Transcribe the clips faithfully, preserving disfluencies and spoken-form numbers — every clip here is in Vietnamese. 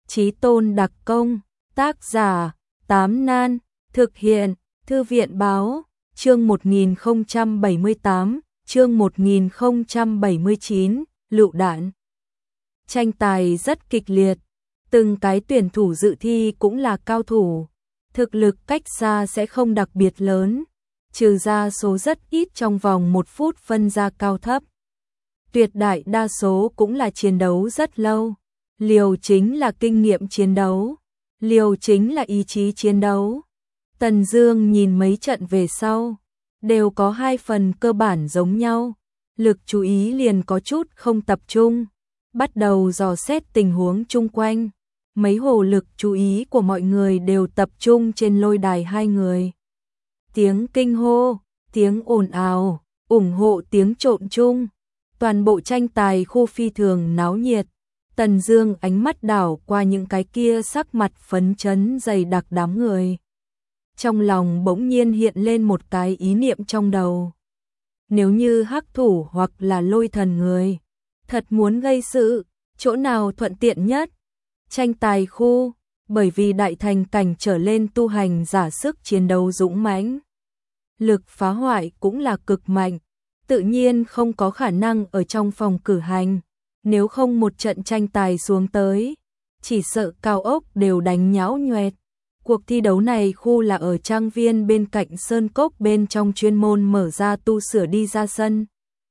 Chí tôn đặc công, tác giả, Tám Nan, thực hiện, Thư viện báo, chương một nghìn không trăm bảy mươi tám, chương một nghìn không trăm bảy mươi chín, lựu đạn. Tranh tài rất kịch liệt, từng cái tuyển thủ dự thi cũng là cao thủ, thực lực cách xa sẽ không đặc biệt lớn, trừ ra số rất ít trong vòng một phút phân ra cao thấp. Tuyệt đại đa số cũng là chiến đấu rất lâu, liều chính là kinh nghiệm chiến đấu, liều chính là ý chí chiến đấu. Tần Dương nhìn mấy trận về sau, đều có hai phần cơ bản giống nhau, lực chú ý liền có chút không tập trung, bắt đầu dò xét tình huống chung quanh. Mấy hồ lực chú ý của mọi người đều tập trung trên lôi đài hai người. Tiếng kinh hô, tiếng ồn ào, ủng hộ tiếng trộn chung. Toàn bộ tranh tài khu phi thường náo nhiệt. Tần Dương ánh mắt đảo qua những cái kia sắc mặt phấn chấn dày đặc đám người. Trong lòng bỗng nhiên hiện lên một cái ý niệm trong đầu. Nếu như hắc thủ hoặc là lôi thần người, thật muốn gây sự, chỗ nào thuận tiện nhất? Tranh tài khu, bởi vì đại thành cảnh trở lên tu hành giả sức chiến đấu dũng mãnh, lực phá hoại cũng là cực mạnh, tự nhiên không có khả năng ở trong phòng cử hành, nếu không một trận tranh tài xuống tới, chỉ sợ cao ốc đều đánh nhão nhoẹt. Cuộc thi đấu này khu là ở trang viên bên cạnh sơn cốc bên trong chuyên môn mở ra tu sửa đi ra sân.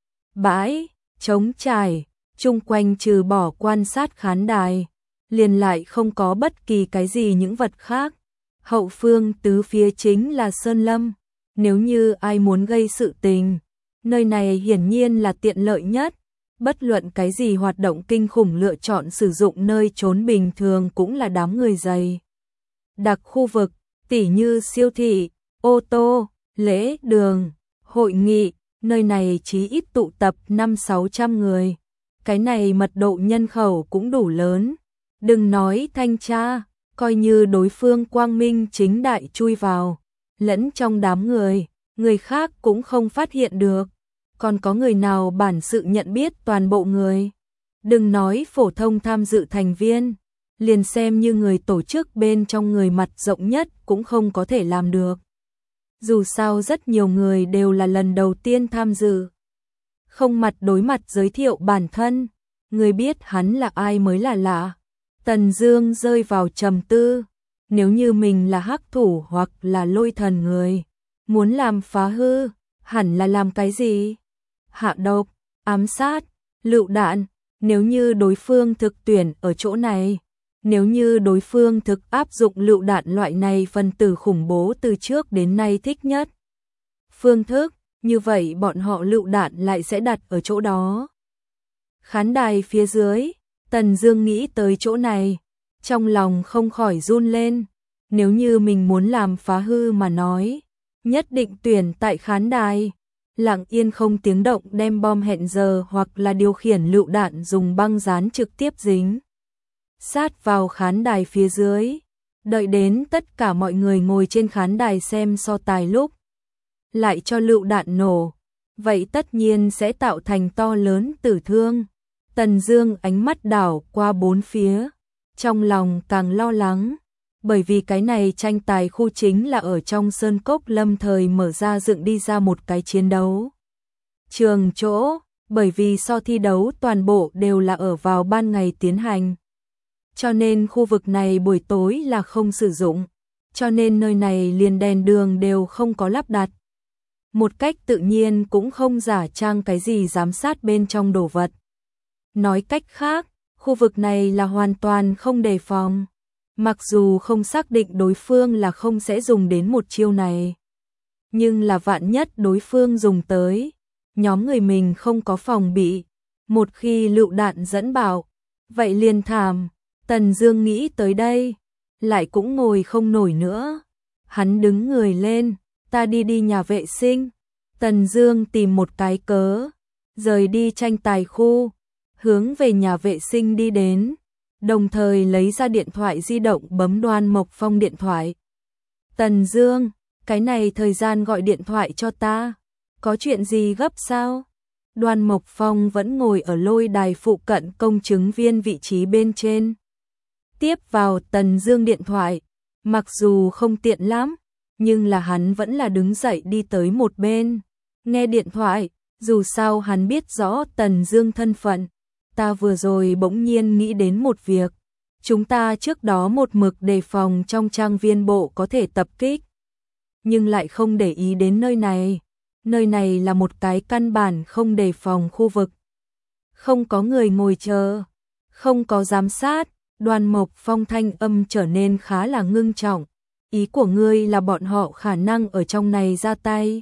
Bãi, trống trải, chung quanh trừ bỏ quan sát khán đài, liền lại không có bất kỳ cái gì những vật khác. Hậu phương tứ phía chính là sơn lâm, nếu như ai muốn gây sự tình, nơi này hiển nhiên là tiện lợi nhất. Bất luận cái gì hoạt động kinh khủng lựa chọn sử dụng nơi trốn bình thường cũng là đám người dày đặc khu vực, tỉ như siêu thị, ô tô, lễ đường, hội nghị, nơi này chí ít tụ tập năm sáu trăm người. Cái này mật độ nhân khẩu cũng đủ lớn. Đừng nói thanh tra, coi như đối phương quang minh chính đại chui vào, lẫn trong đám người, người khác cũng không phát hiện được. Còn có người nào bản sự nhận biết toàn bộ người? Đừng nói phổ thông tham dự thành viên, liền xem như người tổ chức bên trong người mặt rộng nhất cũng không có thể làm được. Dù sao rất nhiều người đều là lần đầu tiên tham dự, không mặt đối mặt giới thiệu bản thân, người biết hắn là ai mới là lạ. Tần Dương rơi vào trầm tư, nếu như mình là hắc thủ hoặc là lôi thần người, muốn làm phá hư, hẳn là làm cái gì? Hạ độc, ám sát, lựu đạn, nếu như đối phương thực tuyển ở chỗ này, nếu như đối phương thực áp dụng lựu đạn loại này phân tử khủng bố từ trước đến nay thích nhất phương thức, như vậy bọn họ lựu đạn lại sẽ đặt ở chỗ đó. Khán đài phía dưới, Tần Dương nghĩ tới chỗ này, trong lòng không khỏi run lên, nếu như mình muốn làm phá hư mà nói, nhất định tuyển tại khán đài, lặng yên không tiếng động đem bom hẹn giờ hoặc là điều khiển lựu đạn dùng băng dán trực tiếp dính sát vào khán đài phía dưới, đợi đến tất cả mọi người ngồi trên khán đài xem so tài lúc lại cho lựu đạn nổ, vậy tất nhiên sẽ tạo thành to lớn tử thương. Tần Dương ánh mắt đảo qua bốn phía, trong lòng càng lo lắng, bởi vì cái này tranh tài khu chính là ở trong sơn cốc lâm thời mở ra dựng đi ra một cái chiến đấu trường chỗ, bởi vì so thi đấu toàn bộ đều là ở vào ban ngày tiến hành, cho nên khu vực này buổi tối là không sử dụng, cho nên nơi này liền đèn đường đều không có lắp đặt. Một cách tự nhiên cũng không giả trang cái gì giám sát bên trong đồ vật. Nói cách khác, khu vực này là hoàn toàn không đề phòng. Mặc dù không xác định đối phương là không sẽ dùng đến một chiêu này, nhưng là vạn nhất đối phương dùng tới, nhóm người mình không có phòng bị, một khi lựu đạn dẫn bạo, vậy liền thảm. Tần Dương nghĩ tới đây, lại cũng ngồi không nổi nữa. Hắn đứng người lên, ta đi đi nhà vệ sinh. Tần Dương tìm một cái cớ, rời đi tranh tài khu, hướng về nhà vệ sinh đi đến, đồng thời lấy ra điện thoại di động bấm Đoan Mộc Phong điện thoại. Tần Dương, cái này thời gian gọi điện thoại cho ta, có chuyện gì gấp sao? Đoan Mộc Phong vẫn ngồi ở lôi đài phụ cận công chứng viên vị trí bên trên. tiếp vào Tần Dương điện thoại, mặc dù không tiện lắm, nhưng là hắn vẫn là đứng dậy đi tới một bên, nghe điện thoại, dù sao hắn biết rõ Tần Dương thân phận. Ta vừa rồi bỗng nhiên nghĩ đến một việc, chúng ta trước đó một mực đề phòng trong trang viên bộ có thể tập kích, nhưng lại không để ý đến nơi này. Nơi này là một cái căn bản không đề phòng khu vực. Không có người ngồi chờ, không có giám sát, Đoan Mộc Phong thanh âm trở nên khá là ngưng trọng. Ý của ngươi là bọn họ khả năng ở trong này ra tay.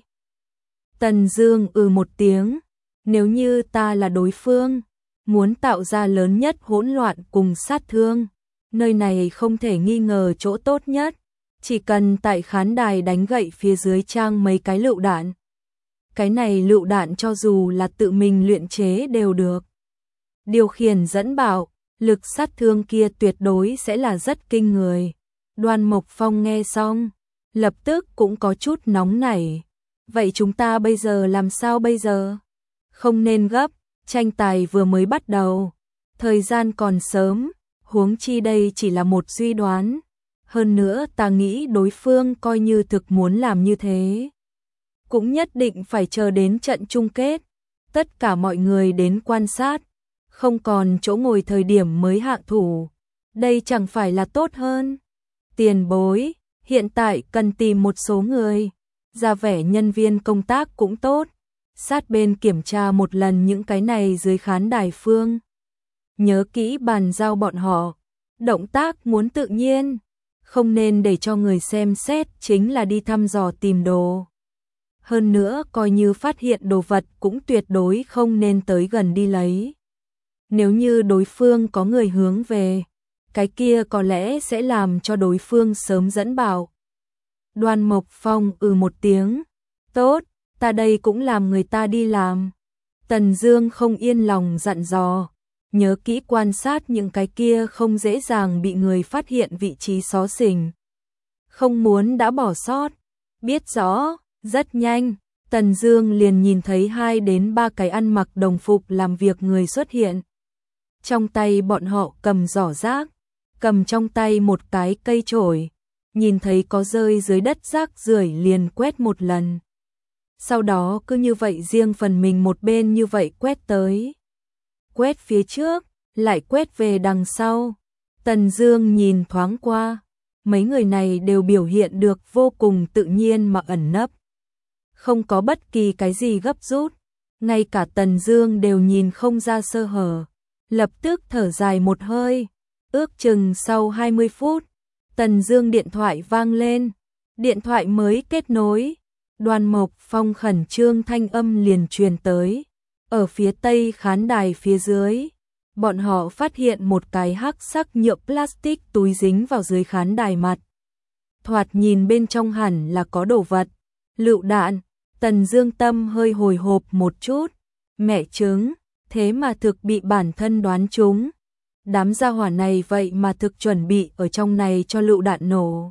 Tần Dương ừ một tiếng, nếu như ta là đối phương, muốn tạo ra lớn nhất hỗn loạn cùng sát thương, nơi này không thể nghi ngờ chỗ tốt nhất, chỉ cần tại khán đài đánh gậy phía dưới trang mấy cái lựu đạn. Cái này lựu đạn cho dù là tự mình luyện chế đều được. Điều khiển dẫn bảo, lực sát thương kia tuyệt đối sẽ là rất kinh người. Đoan Mộc Phong nghe xong, lập tức cũng có chút nóng nảy. Vậy chúng ta bây giờ làm sao bây giờ? Không nên gấp, tranh tài vừa mới bắt đầu. Thời gian còn sớm, huống chi đây chỉ là một suy đoán. Hơn nữa ta nghĩ đối phương coi như thực muốn làm như thế, cũng nhất định phải chờ đến trận chung kết. Tất cả mọi người đến quan sát, không còn chỗ ngồi thời điểm mới hạ thủ. Đây chẳng phải là tốt hơn. Tiền bối, hiện tại cần tìm một số người, ra vẻ nhân viên công tác cũng tốt, sát bên kiểm tra một lần những cái này dưới khán đài phương. Nhớ kỹ bàn giao bọn họ, động tác muốn tự nhiên, không nên để cho người xem xét chính là đi thăm dò tìm đồ. Hơn nữa coi như phát hiện đồ vật cũng tuyệt đối không nên tới gần đi lấy. Nếu như đối phương có người hướng về, cái kia có lẽ sẽ làm cho đối phương sớm dẫn bảo. Đoan Mộc Phong ừ một tiếng, tốt, ta đây cũng làm người ta đi làm. Tần Dương không yên lòng dặn dò, nhớ kỹ quan sát những cái kia không dễ dàng bị người phát hiện vị trí xó xỉnh. Không muốn đã bỏ sót, biết rõ. Rất nhanh, Tần Dương liền nhìn thấy hai đến ba cái ăn mặc đồng phục làm việc người xuất hiện. Trong tay bọn họ cầm giỏ rác, cầm trong tay một cái cây chổi, nhìn thấy có rơi dưới đất rác rưởi liền quét một lần. Sau đó cứ như vậy riêng phần mình một bên như vậy quét tới. Quét phía trước, lại quét về đằng sau. Tần Dương nhìn thoáng qua, mấy người này đều biểu hiện được vô cùng tự nhiên mà ẩn nấp. Không có bất kỳ cái gì gấp rút, ngay cả Tần Dương đều nhìn không ra sơ hở, lập tức thở dài một hơi. Ước chừng sau hai mươi phút, Tần Dương điện thoại vang lên, điện thoại mới kết nối, Đoan Mộc Phong khẩn trương thanh âm liền truyền tới. Ở phía tây khán đài phía dưới, bọn họ phát hiện một cái hắc sắc nhựa plastic túi dính vào dưới khán đài mặt. Thoạt nhìn bên trong hẳn là có đồ vật, lựu đạn. Tần Dương tâm hơi hồi hộp một chút, mẹ chứng, thế mà thực bị bản thân đoán trúng. Đám gia hỏa này vậy mà thực chuẩn bị ở trong này cho lựu đạn nổ.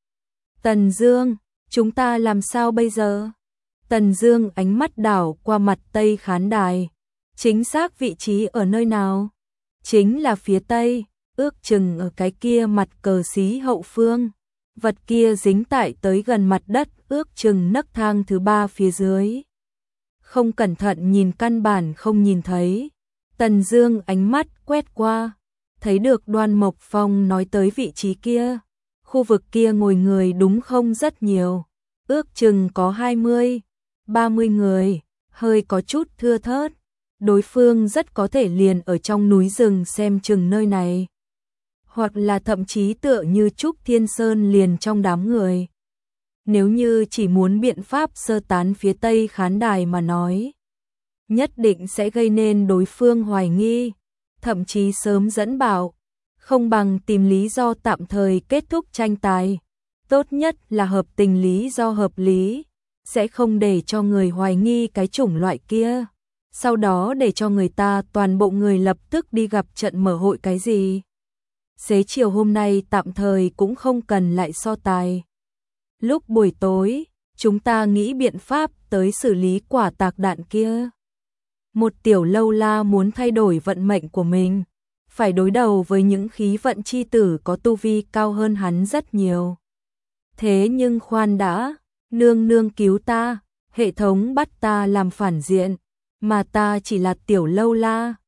Tần Dương, chúng ta làm sao bây giờ? Tần Dương ánh mắt đảo qua mặt tây khán đài, chính xác vị trí ở nơi nào? Chính là phía tây, ước chừng ở cái kia mặt cờ xí hậu phương. Vật kia dính tại tới gần mặt đất, ước chừng nấc thang thứ ba phía dưới. Không cẩn thận nhìn căn bản không nhìn thấy. Tần Dương ánh mắt quét qua, thấy được Đoan Mộc Phong nói tới vị trí kia. Khu vực kia ngồi người đúng không rất nhiều, ước chừng có hai mươi, ba mươi người, hơi có chút thưa thớt. Đối phương rất có thể liền ở trong núi rừng xem chừng nơi này, hoặc là thậm chí tựa như Trúc Thiên Sơn liền trong đám người. Nếu như chỉ muốn biện pháp sơ tán phía tây khán đài mà nói, nhất định sẽ gây nên đối phương hoài nghi, thậm chí sớm dẫn bảo, không bằng tìm lý do tạm thời kết thúc tranh tài. Tốt nhất là hợp tình lý do hợp lý, sẽ không để cho người hoài nghi cái chủng loại kia. Sau đó để cho người ta toàn bộ người lập tức đi gặp trận mở hội cái gì. Xế chiều hôm nay tạm thời cũng không cần lại so tài. Lúc buổi tối, chúng ta nghĩ biện pháp tới xử lý quả tạc đạn kia. Một tiểu lâu la muốn thay đổi vận mệnh của mình, phải đối đầu với những khí vận chi tử có tu vi cao hơn hắn rất nhiều. Thế nhưng khoan đã, nương nương cứu ta, hệ thống bắt ta làm phản diện, mà ta chỉ là tiểu lâu la.